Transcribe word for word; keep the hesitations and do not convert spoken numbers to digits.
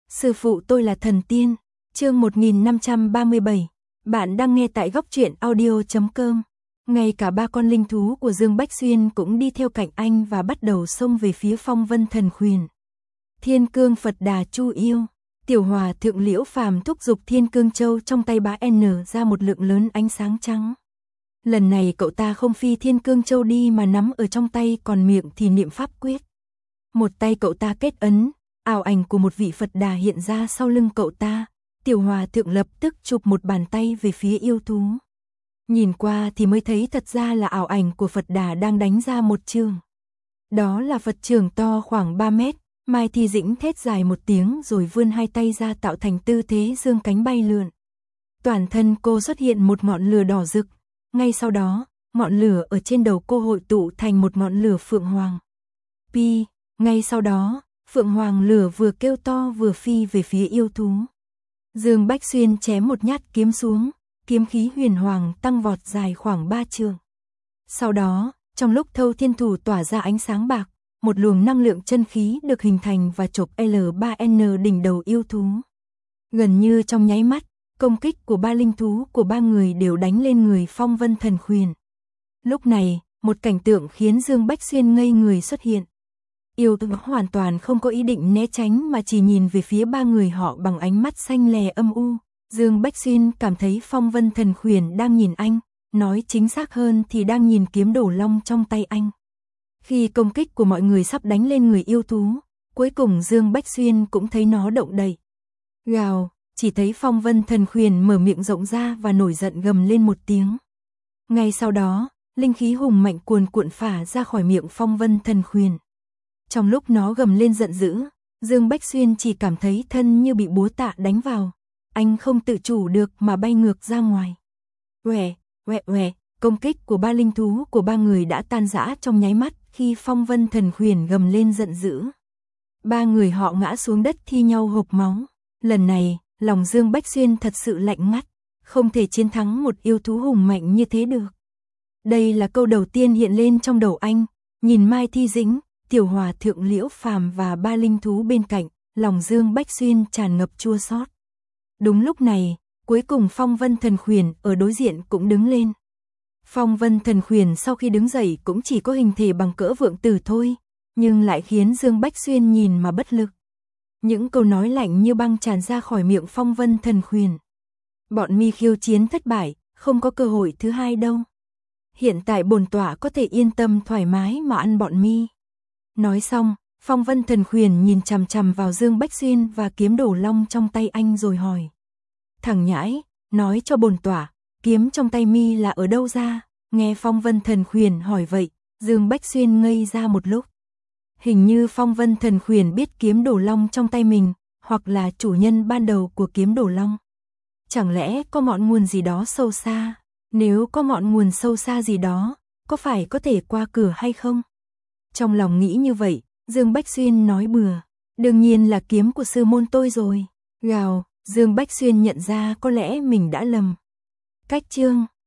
Sư phụ tôi là thần tiên. Chương một nghìn năm trăm ba mươi bảy. Bạn đang nghe tại góc truyện audio chấm com. Ngay cả ba con linh thú của Dương Bách Xuyên cũng đi theo cạnh anh và bắt đầu xông về phía Phong Vân Thần Khuyển. Thiên Cương Phật Đà Chu Yêu. Tiểu Hòa Thượng Liễu Phàm thúc giục Thiên Cương Châu trong tay bá N ra một lượng lớn ánh sáng trắng. Lần này cậu ta không phi Thiên Cương Châu đi mà nắm ở trong tay, còn miệng thì niệm pháp quyết. Một tay cậu ta kết ấn, ảo ảnh của một vị Phật Đà hiện ra sau lưng cậu ta. Tiểu Hòa Thượng lập tức chụp một bàn tay về phía yêu thú. Nhìn qua thì mới thấy thật ra là ảo ảnh của Phật Đà đang đánh ra một trường. Đó là Phật trường to khoảng ba mét, Mai Thi Dĩnh thét dài một tiếng rồi vươn hai tay ra tạo thành tư thế dương cánh bay lượn. Toàn thân cô xuất hiện một ngọn lửa đỏ rực, ngay sau đó, ngọn lửa ở trên đầu cô hội tụ thành một ngọn lửa phượng hoàng. Pi, ngay sau đó, phượng hoàng lửa vừa kêu to vừa phi về phía yêu thú. Dương Bách Xuyên chém một nhát kiếm xuống, kiếm khí huyền hoàng tăng vọt dài khoảng ba trượng. Sau đó, trong lúc Thâu Thiên Thủ tỏa ra ánh sáng bạc, một luồng năng lượng chân khí được hình thành và chộp L ba N đỉnh đầu yêu thú. Gần như trong nháy mắt, công kích của ba linh thú của ba người đều đánh lên người Phong Vân Thần Khuyển. Lúc này, một cảnh tượng khiến Dương Bách Xuyên ngây người xuất hiện. Yêu thú hoàn toàn không có ý định né tránh mà chỉ nhìn về phía ba người họ bằng ánh mắt xanh lè âm u. Dương Bách Xuyên cảm thấy Phong Vân Thần Khuyển đang nhìn anh, nói chính xác hơn thì đang nhìn kiếm đổ long trong tay anh. Khi công kích của mọi người sắp đánh lên người yêu thú, cuối cùng Dương Bách Xuyên cũng thấy nó động đậy. Gào, chỉ thấy Phong Vân Thần Khuyển mở miệng rộng ra và nổi giận gầm lên một tiếng. Ngay sau đó, linh khí hùng mạnh cuồn cuộn phả ra khỏi miệng Phong Vân Thần Khuyển. Trong lúc nó gầm lên giận dữ, Dương Bách Xuyên chỉ cảm thấy thân như bị búa tạ đánh vào. Anh không tự chủ được mà bay ngược ra ngoài. Uể, uể uể, công kích của ba linh thú của ba người đã tan rã trong nháy mắt khi Phong Vân Thần Khuyển gầm lên giận dữ. Ba người họ ngã xuống đất thi nhau hộc máu. Lần này, lòng Dương Bách Xuyên thật sự lạnh ngắt, không thể chiến thắng một yêu thú hùng mạnh như thế được. Đây là câu đầu tiên hiện lên trong đầu anh, nhìn Mai Thi Dĩnh, Tiểu Hòa Thượng Liễu Phàm và ba linh thú bên cạnh, lòng Dương Bách Xuyên tràn ngập chua xót. Đúng lúc này, cuối cùng Phong Vân Thần Khuyển ở đối diện cũng đứng lên. Phong Vân Thần Khuyển sau khi đứng dậy cũng chỉ có hình thể bằng cỡ vượng tử thôi, nhưng lại khiến Dương Bách Xuyên nhìn mà bất lực. Những câu nói lạnh như băng tràn ra khỏi miệng Phong Vân Thần Khuyển. Bọn mi khiêu chiến thất bại, không có cơ hội thứ hai đâu. Hiện tại bổn tọa có thể yên tâm thoải mái mà ăn bọn mi. Nói xong, Phong Vân Thần Khuyển nhìn chằm chằm vào Dương Bách Xuyên và kiếm đổ long trong tay anh rồi hỏi. Thằng nhãi, nói cho bổn tọa, kiếm trong tay mi là ở đâu ra? Nghe Phong Vân Thần Khuyển hỏi vậy, Dương Bách Xuyên ngây ra một lúc. Hình như Phong Vân Thần Khuyển biết kiếm đổ long trong tay mình, hoặc là chủ nhân ban đầu của kiếm đổ long. Chẳng lẽ có ngọn nguồn gì đó sâu xa? Nếu có ngọn nguồn sâu xa gì đó, có phải có thể qua cửa hay không? Trong lòng nghĩ như vậy, Dương Bách Xuyên nói bừa. Đương nhiên là kiếm của sư môn tôi rồi. Gào, Dương Bách Xuyên nhận ra có lẽ mình đã lầm. Cách chương